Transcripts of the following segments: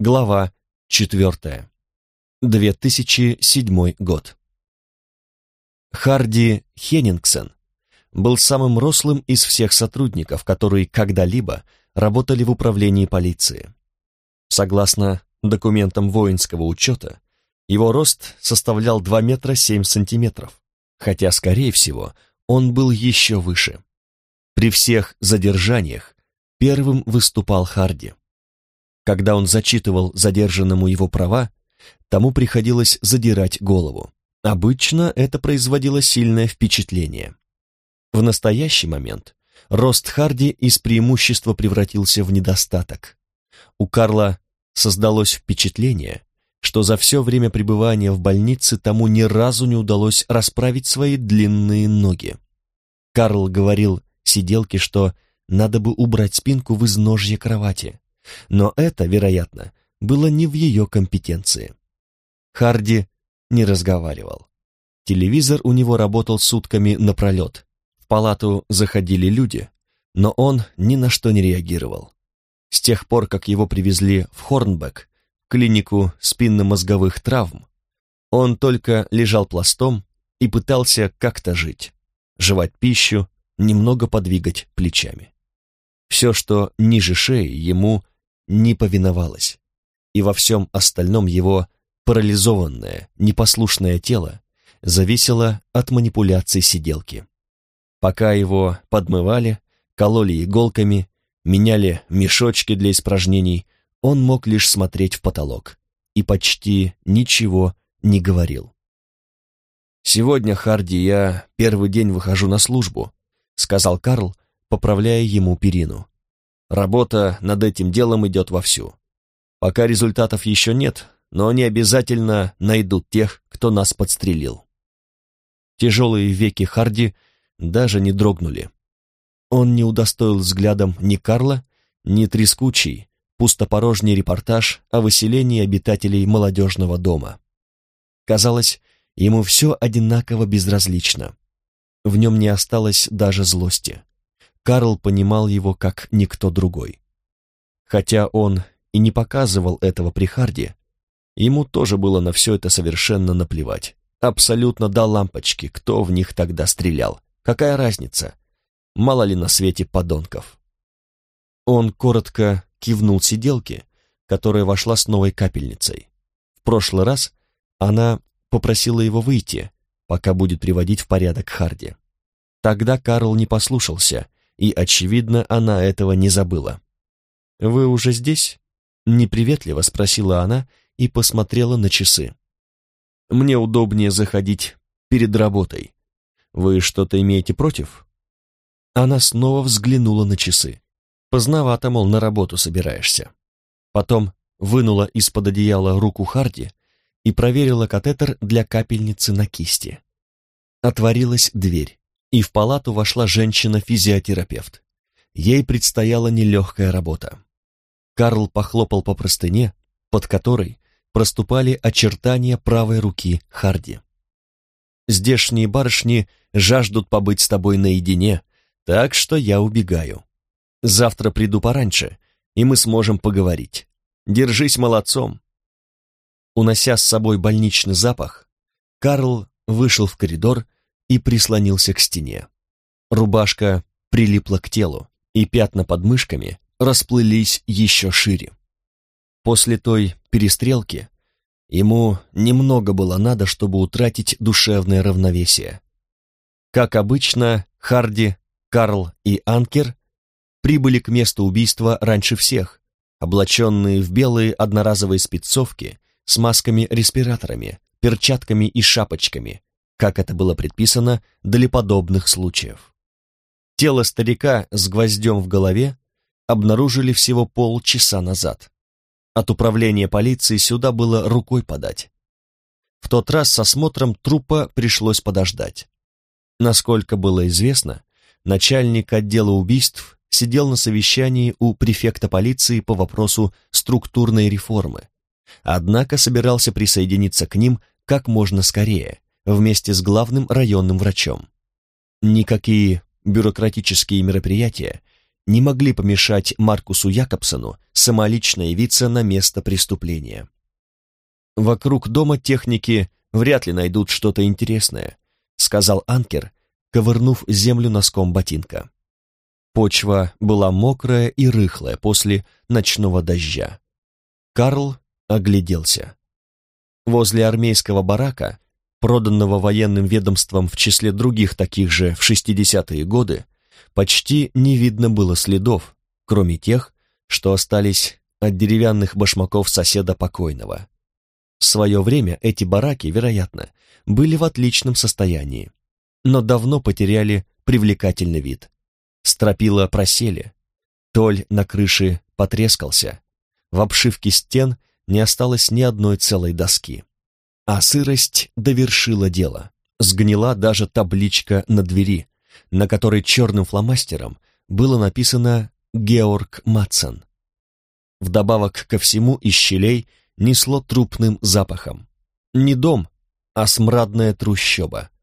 Глава 4. 2007 год. Харди Хеннингсен был самым рослым из всех сотрудников, которые когда-либо работали в управлении полиции. Согласно документам воинского учета, его рост составлял 2 метра 7 сантиметров, хотя, скорее всего, он был еще выше. При всех задержаниях первым выступал Харди. Когда он зачитывал задержанному его права, тому приходилось задирать голову. Обычно это производило сильное впечатление. В настоящий момент рост Харди из преимущества превратился в недостаток. У Карла создалось впечатление, что за все время пребывания в больнице тому ни разу не удалось расправить свои длинные ноги. Карл говорил сиделке, что надо бы убрать спинку в изножье кровати, но это, вероятно, было не в ее компетенции. Харди не разговаривал. Телевизор у него работал сутками напролет. В палату заходили люди, но он ни на что не реагировал. С тех пор, как его привезли в Хорнбек, клинику спинномозговых травм, он только лежал пластом и пытался как-то жить, жевать пищу, немного подвигать плечами. Все, что ниже шеи, ему не повиновалось, и во всем остальном его парализованное, непослушное тело зависело от манипуляций сиделки. Пока его подмывали, кололи иголками, меняли мешочки для испражнений, он мог лишь смотреть в потолок и почти ничего не говорил. «Сегодня, Харди, я первый день выхожу на службу», — сказал Карл, поправляя ему перину. «Работа над этим делом идет вовсю. Пока результатов еще нет, но они обязательно найдут тех, кто нас подстрелил». Тяжелые веки Харди даже не дрогнули. Он не удостоил взглядом ни Карла, ни трескучий, пустопорожний репортаж о выселении обитателей молодежного дома. Казалось, ему все одинаково безразлично. В нем не осталось даже злости. Карл понимал его как никто другой. Хотя он и не показывал этого при Харди, ему тоже было на все это совершенно наплевать. Абсолютно до лампочки, кто в них тогда стрелял. Какая разница? Мало ли на свете подонков. Он коротко кивнул сиделке, которая вошла с новой капельницей. В прошлый раз она попросила его выйти, пока будет приводить в порядок Харди. Тогда Карл не послушался, и, очевидно, она этого не забыла. «Вы уже здесь?» — неприветливо спросила она и посмотрела на часы. «Мне удобнее заходить перед работой. Вы что-то имеете против?» Она снова взглянула на часы. Поздновато, мол, на работу собираешься. Потом вынула из-под одеяла руку Харди и проверила катетер для капельницы на кисти. Отворилась дверь, и в палату вошла женщина-физиотерапевт. Ей предстояла нелегкая работа. Карл похлопал по простыне, под которой проступали очертания правой руки Харди. «Здешние барышни жаждут побыть с тобой наедине, так что я убегаю. Завтра приду пораньше, и мы сможем поговорить. Держись молодцом». Унося с собой больничный запах, Карл вышел в коридор и прислонился к стене. Рубашка прилипла к телу, и пятна под мышками расплылись еще шире. После той перестрелки ему немного было надо, чтобы утратить душевное равновесие. Как обычно, Харди, Карл и Анкер прибыли к месту убийства раньше всех, облаченные в белые одноразовые спецовки с масками-респираторами, перчатками и шапочками, как это было предписано для подобных случаев. Тело старика с гвоздем в голове обнаружили всего полчаса назад. От управления полиции сюда было рукой подать. В тот раз с осмотром трупа пришлось подождать. Насколько было известно, начальник отдела убийств сидел на совещании у префекта полиции по вопросу структурной реформы, однако собирался присоединиться к ним как можно скорее, вместе с главным районным врачом. Никакие бюрократические мероприятия не могли помешать Маркусу Якобсону самолично явиться на место преступления. «Вокруг дома техники вряд ли найдут что-то интересное», сказал Анкер, ковырнув землю носком ботинка. Почва была мокрая и рыхлая после ночного дождя. Карл огляделся. Возле армейского барака, проданного военным ведомством в числе других таких же в 60-е годы, почти не видно было следов, кроме тех, что остались от деревянных башмаков соседа покойного. В свое время эти бараки, вероятно, были в отличном состоянии, но давно потеряли привлекательный вид. Стропила просели, толь на крыше потрескался, в обшивке стен не осталось ни одной целой доски. А сырость довершила дело. Сгнила даже табличка на двери, на которой черным фломастером было написано «Георг Матсон». Вдобавок ко всему из щелей несло трупным запахом. Не дом, а смрадная трущоба.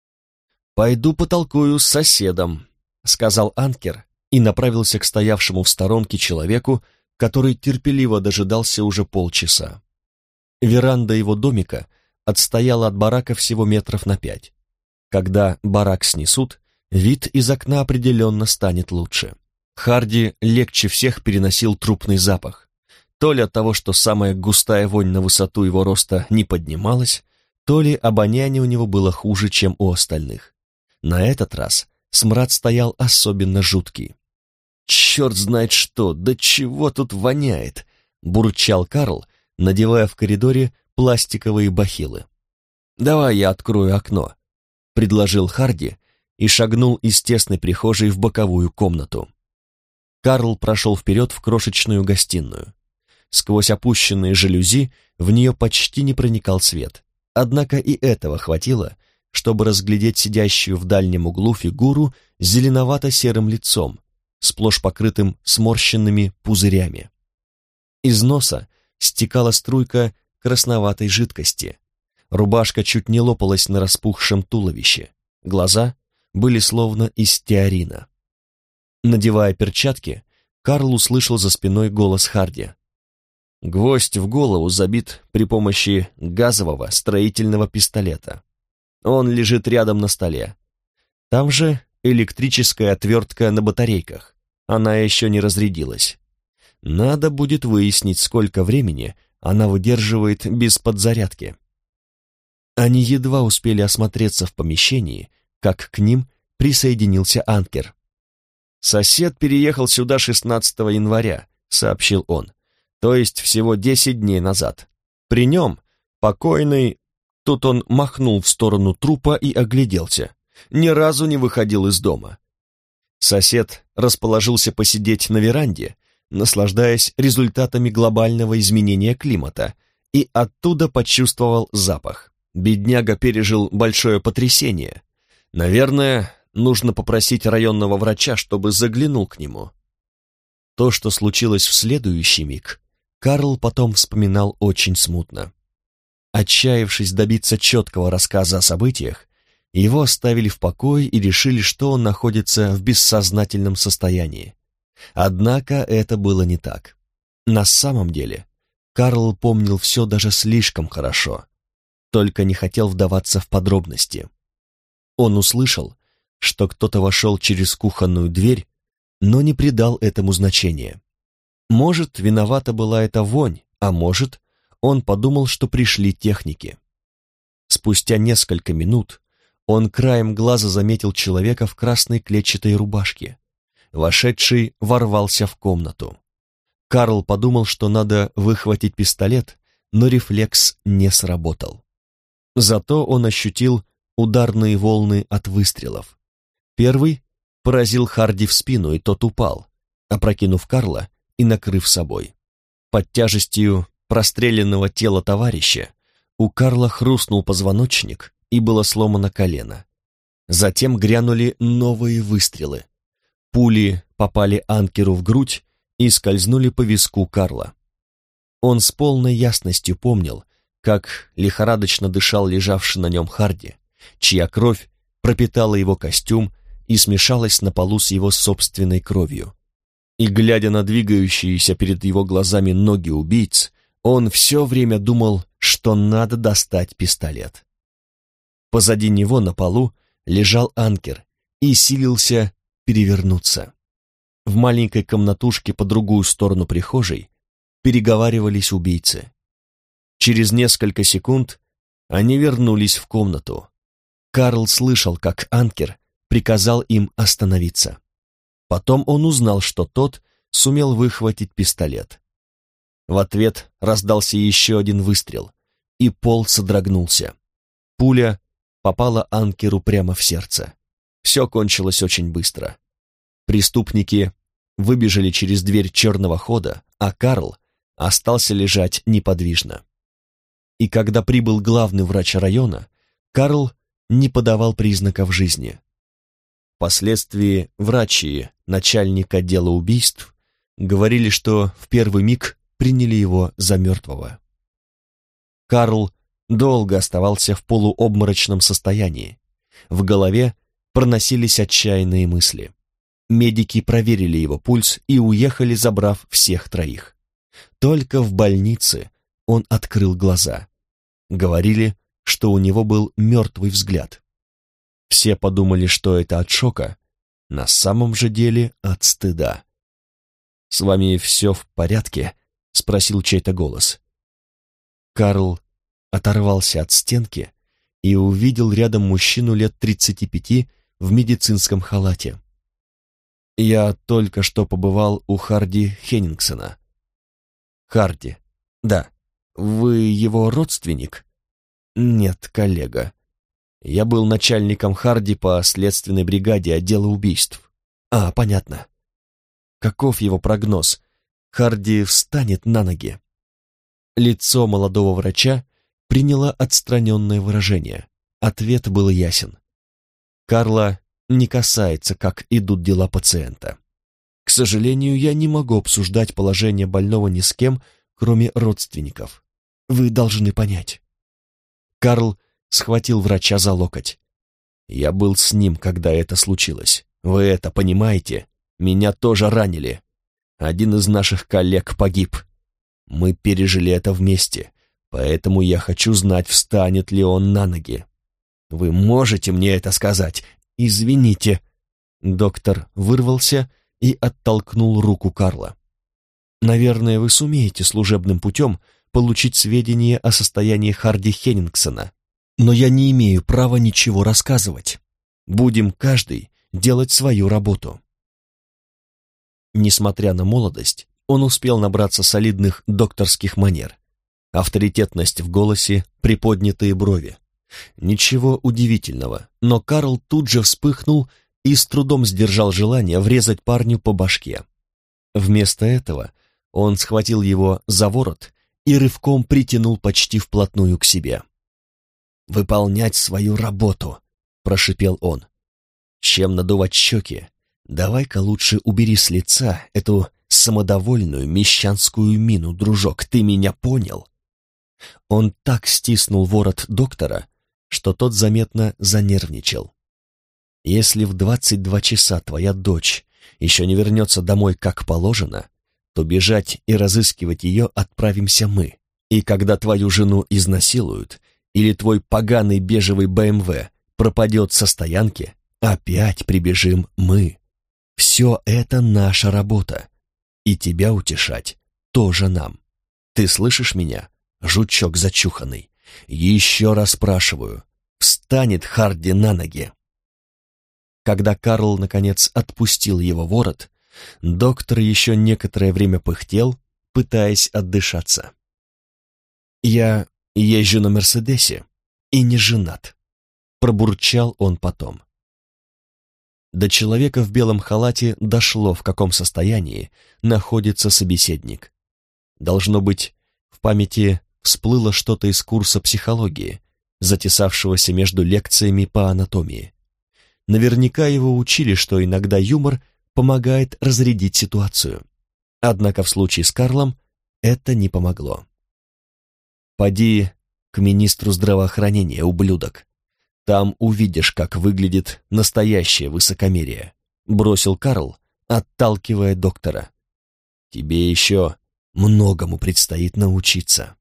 «Пойду потолкую с соседом», — сказал Анкер и направился к стоявшему в сторонке человеку, который терпеливо дожидался уже полчаса. Веранда его домика отстояла от барака всего метров на 5. Когда барак снесут, вид из окна определенно станет лучше. Харди легче всех переносил трупный запах. То ли от того, что самая густая вонь на высоту его роста не поднималась, то ли обоняние у него было хуже, чем у остальных. На этот раз смрад стоял особенно жуткий. «Черт знает что, да чего тут воняет!» — бурчал Карл, надевая в коридоре пластиковые бахилы. «Давай я открою окно», — предложил Харди и шагнул из тесной прихожей в боковую комнату. Карл прошел вперед в крошечную гостиную. Сквозь опущенные жалюзи в нее почти не проникал свет, однако и этого хватило, чтобы разглядеть сидящую в дальнем углу фигуру с зеленовато-серым лицом, сплошь покрытым сморщенными пузырями. Из носа стекала струйка красноватой жидкости. Рубашка чуть не лопалась на распухшем туловище. Глаза были словно из стеарина. Надевая перчатки, Карл услышал за спиной голос Харди. Гвоздь в голову забит при помощи газового строительного пистолета. Он лежит рядом на столе. Там же электрическая отвертка на батарейках. Она еще не разрядилась. Надо будет выяснить, сколько времени она выдерживает без подзарядки. Они едва успели осмотреться в помещении, как к ним присоединился Анкер. «Сосед переехал сюда 16 января», — сообщил он, «то есть всего 10 дней назад. При нем покойный...» Тут он махнул в сторону трупа и огляделся. Ни разу не выходил из дома. Сосед расположился посидеть на веранде, наслаждаясь результатами глобального изменения климата, и оттуда почувствовал запах. Бедняга пережил большое потрясение. Наверное, нужно попросить районного врача, чтобы заглянул к нему. То, что случилось в следующий миг, Карл потом вспоминал очень смутно. Отчаявшись добиться четкого рассказа о событиях, его оставили в покое и решили, что он находится в бессознательном состоянии. Однако это было не так. На самом деле, Карл помнил все даже слишком хорошо, только не хотел вдаваться в подробности. Он услышал, что кто-то вошел через кухонную дверь, но не придал этому значения. Может, виновата была эта вонь, а может, он подумал, что пришли техники. Спустя несколько минут он краем глаза заметил человека в красной клетчатой рубашке. Вошедший ворвался в комнату. Карл подумал, что надо выхватить пистолет, но рефлекс не сработал. Зато он ощутил ударные волны от выстрелов. Первый поразил Харди в спину, и тот упал, опрокинув Карла и накрыв собой. Под тяжестью простреленного тела товарища у Карла хрустнул позвоночник и было сломано колено. Затем грянули новые выстрелы. Пули попали Анкеру в грудь и скользнули по виску Карла. Он с полной ясностью помнил, как лихорадочно дышал лежавший на нем Харди, чья кровь пропитала его костюм и смешалась на полу с его собственной кровью. И, глядя на двигающиеся перед его глазами ноги убийц, он все время думал, что надо достать пистолет. Позади него на полу лежал Анкер и силился перевернуться. В маленькой комнатушке по другую сторону прихожей переговаривались убийцы. Через несколько секунд они вернулись в комнату. Карл слышал, как Анкер приказал им остановиться. Потом он узнал, что тот сумел выхватить пистолет. В ответ раздался еще один выстрел, и пол содрогнулся. Пуля попала Анкеру прямо в сердце. Все кончилось очень быстро. Преступники выбежали через дверь черного хода, а Карл остался лежать неподвижно. И когда прибыл главный врач района, Карл не подавал признаков жизни. Впоследствии врачи, начальник отдела убийств, говорили, что в первый миг приняли его за мертвого. Карл долго оставался в полуобморочном состоянии. В голове проносились отчаянные мысли. Медики проверили его пульс и уехали, забрав всех троих. Только в больнице он открыл глаза. Говорили, что у него был мертвый взгляд. Все подумали, что это от шока, на самом же деле от стыда. «С вами все в порядке?» — спросил чей-то голос. Карл оторвался от стенки и увидел рядом мужчину лет 35 в медицинском халате. «Я только что побывал у Харди Хеннингсена». «Харди? Да. Вы его родственник?» «Нет, коллега. Я был начальником Харди по следственной бригаде отдела убийств». «А, понятно. Каков его прогноз? Харди встанет на ноги?» Лицо молодого врача приняло отстраненное выражение. Ответ был ясен. Карла не касается, как идут дела пациента. К сожалению, я не могу обсуждать положение больного ни с кем, кроме родственников. Вы должны понять. Карл схватил врача за локоть. Я был с ним, когда это случилось. Вы это понимаете? Меня тоже ранили. Один из наших коллег погиб. Мы пережили это вместе, поэтому я хочу знать, встанет ли он на ноги. Вы можете мне это сказать? Извините. Доктор вырвался и оттолкнул руку Карла. Наверное, вы сумеете служебным путем получить сведения о состоянии Харди Хеннингсена, но я не имею права ничего рассказывать. Будем каждый делать свою работу. Несмотря на молодость, он успел набраться солидных докторских манер. Авторитетность в голосе, приподнятые брови. Ничего удивительного, но Карл тут же вспыхнул и с трудом сдержал желание врезать парню по башке. Вместо этого он схватил его за ворот и рывком притянул почти вплотную к себе. «Выполнять свою работу», — прошипел он. «Чем надувать щеки? Давай-ка лучше убери с лица эту самодовольную мещанскую мину, дружок, ты меня понял?» Он так стиснул ворот доктора, что тот заметно занервничал. «Если в 22 часа твоя дочь еще не вернется домой как положено, то бежать и разыскивать ее отправимся мы. И когда твою жену изнасилуют, или твой поганый бежевый БМВ пропадет со стоянки, опять прибежим мы. Все это наша работа. И тебя утешать тоже нам. Ты слышишь меня, жучок зачуханный? Еще раз спрашиваю, встанет Харди на ноги?» Когда Карл, наконец, отпустил его ворот, доктор еще некоторое время пыхтел, пытаясь отдышаться. «Я езжу на Мерседесе и не женат», — пробурчал он потом. До человека в белом халате дошло, в каком состоянии находится собеседник. Должно быть, в памяти всплыло что-то из курса психологии, затесавшегося между лекциями по анатомии. Наверняка его учили, что иногда юмор помогает разрядить ситуацию. Однако в случае с Карлом это не помогло. «Поди к министру здравоохранения, ублюдок. Там увидишь, как выглядит настоящее высокомерие», — бросил Карл, отталкивая доктора. «Тебе еще многому предстоит научиться».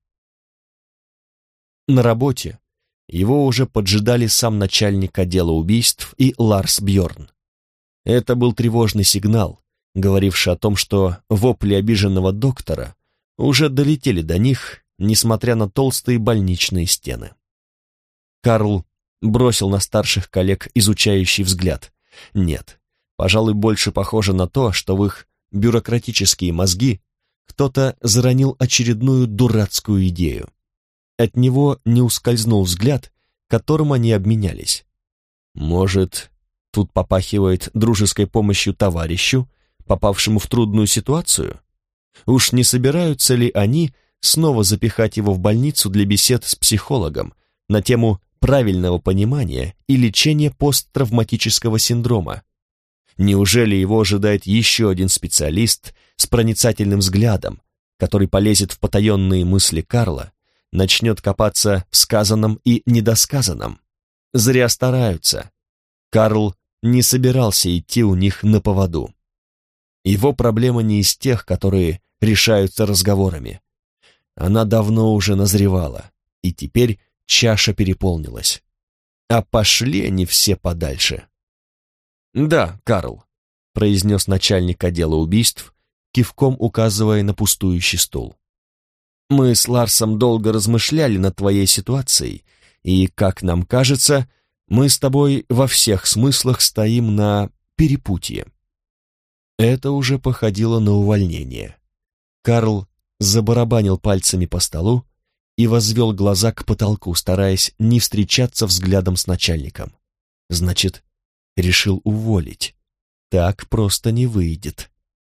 На работе его уже поджидали сам начальник отдела убийств и Ларс Бьорн. Это был тревожный сигнал, говоривший о том, что вопли обиженного доктора уже долетели до них, несмотря на толстые больничные стены. Карл бросил на старших коллег изучающий взгляд. Нет, пожалуй, больше похоже на то, что в их бюрократические мозги кто-то заронил очередную дурацкую идею. От него не ускользнул взгляд, которым они обменялись. Может, тут попахивает дружеской помощью товарищу, попавшему в трудную ситуацию? Уж не собираются ли они снова запихать его в больницу для бесед с психологом на тему правильного понимания и лечения посттравматического синдрома? Неужели его ожидает еще один специалист с проницательным взглядом, который полезет в потаенные мысли Карла, начнет копаться в сказанном и недосказанном? Зря стараются. Карл не собирался идти у них на поводу. Его проблема не из тех, которые решаются разговорами. Она давно уже назревала, и теперь чаша переполнилась. А пошли они все подальше. «Да, Карл», — произнес начальник отдела убийств, кивком указывая на пустующий стул. «Мы с Ларсом долго размышляли над твоей ситуацией, и, как нам кажется, мы с тобой во всех смыслах стоим на перепутье». Это уже походило на увольнение. Карл забарабанил пальцами по столу и возвел глаза к потолку, стараясь не встречаться взглядом с начальником. Значит, решил уволить. Так просто не выйдет.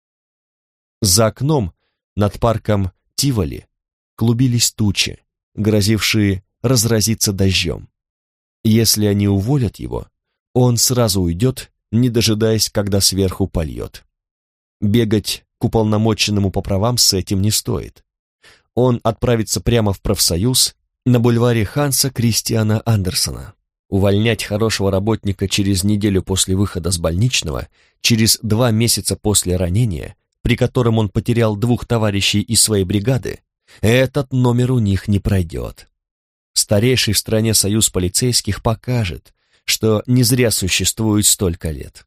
За окном над парком Тиволи клубились тучи, грозившие разразиться дождем. Если они уволят его, он сразу уйдет, не дожидаясь, когда сверху польет. Бегать к уполномоченному по правам с этим не стоит. Он отправится прямо в профсоюз на бульваре Ханса Кристиана Андерсена. Увольнять хорошего работника через неделю после выхода с больничного, через 2 месяца после ранения, при котором он потерял 2 товарищей из своей бригады, этот номер у них не пройдет. Старейший в стране союз полицейских покажет, что не зря существует столько лет.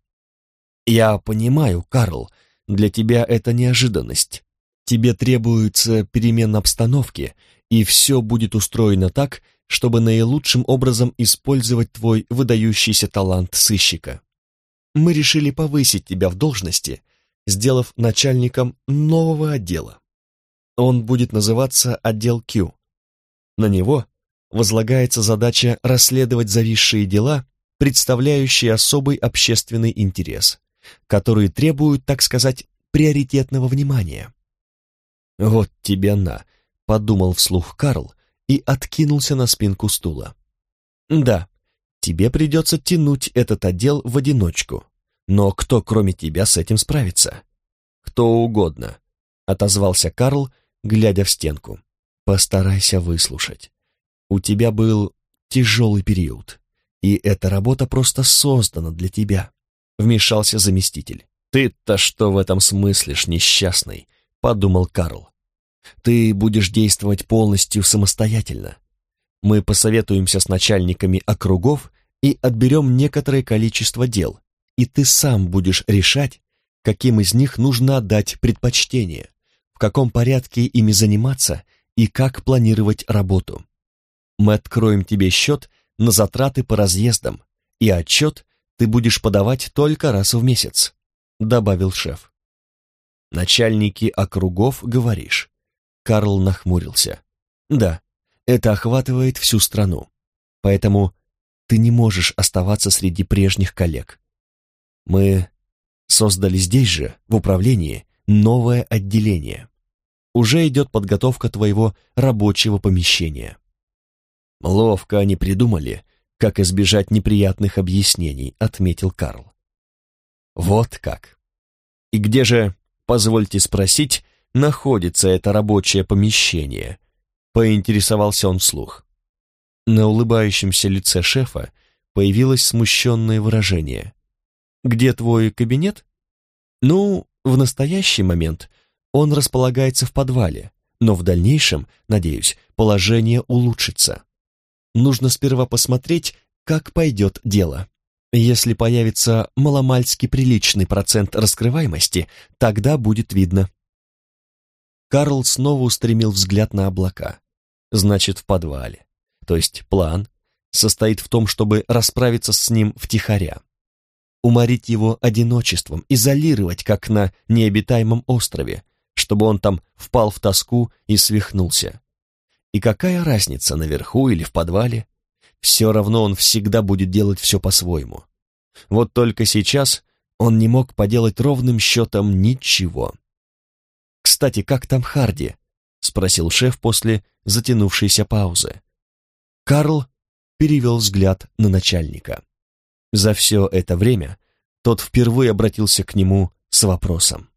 Я понимаю, Карл, для тебя это неожиданность. Тебе требуется перемена обстановки, и все будет устроено так, чтобы наилучшим образом использовать твой выдающийся талант сыщика. Мы решили повысить тебя в должности, сделав начальником нового отдела. Он будет называться отдел Q. На него возлагается задача расследовать зависшие дела, представляющие особый общественный интерес, которые требуют, так сказать, приоритетного внимания. «Вот тебе на», — подумал вслух Карл и откинулся на спинку стула. «Да, тебе придется тянуть этот отдел в одиночку, но кто, кроме тебя, с этим справится?» «Кто угодно», — отозвался Карл, глядя в стенку. «Постарайся выслушать. У тебя был тяжелый период, и эта работа просто создана для тебя», — вмешался заместитель. «Ты-то что в этом смыслишь, несчастный?» — подумал Карл. «Ты будешь действовать полностью самостоятельно. Мы посоветуемся с начальниками округов и отберем некоторое количество дел, и ты сам будешь решать, каким из них нужно отдать предпочтение, в каком порядке ими заниматься и как планировать работу. Мы откроем тебе счет на затраты по разъездам, и отчет ты будешь подавать только раз в месяц», — добавил шеф. «Начальники округов, говоришь?» Карл нахмурился. «Да, это охватывает всю страну, поэтому ты не можешь оставаться среди прежних коллег. Мы создали здесь же, в управлении, новое отделение. Уже идет подготовка твоего рабочего помещения». «Ловко они придумали, как избежать неприятных объяснений», — отметил Карл. «Вот как. И где же, позвольте спросить, находится это рабочее помещение?» — поинтересовался он вслух. На улыбающемся лице шефа появилось смущенное выражение. «Где твой кабинет?» Ну, в настоящий момент он располагается в подвале, но в дальнейшем, надеюсь, положение улучшится. Нужно сперва посмотреть, как пойдет дело. Если появится маломальски приличный процент раскрываемости, тогда будет видно. Карл снова устремил взгляд на облака. Значит, в подвале. То есть план состоит в том, чтобы расправиться с ним втихаря. Уморить его одиночеством, изолировать, как на необитаемом острове, чтобы он там впал в тоску и свихнулся. И какая разница, наверху или в подвале? Все равно он всегда будет делать все по-своему. Вот только сейчас он не мог поделать ровным счетом ничего. «Кстати, как там Харди?» — спросил шеф после затянувшейся паузы. Карл перевел взгляд на начальника. За все это время тот впервые обратился к нему с вопросом.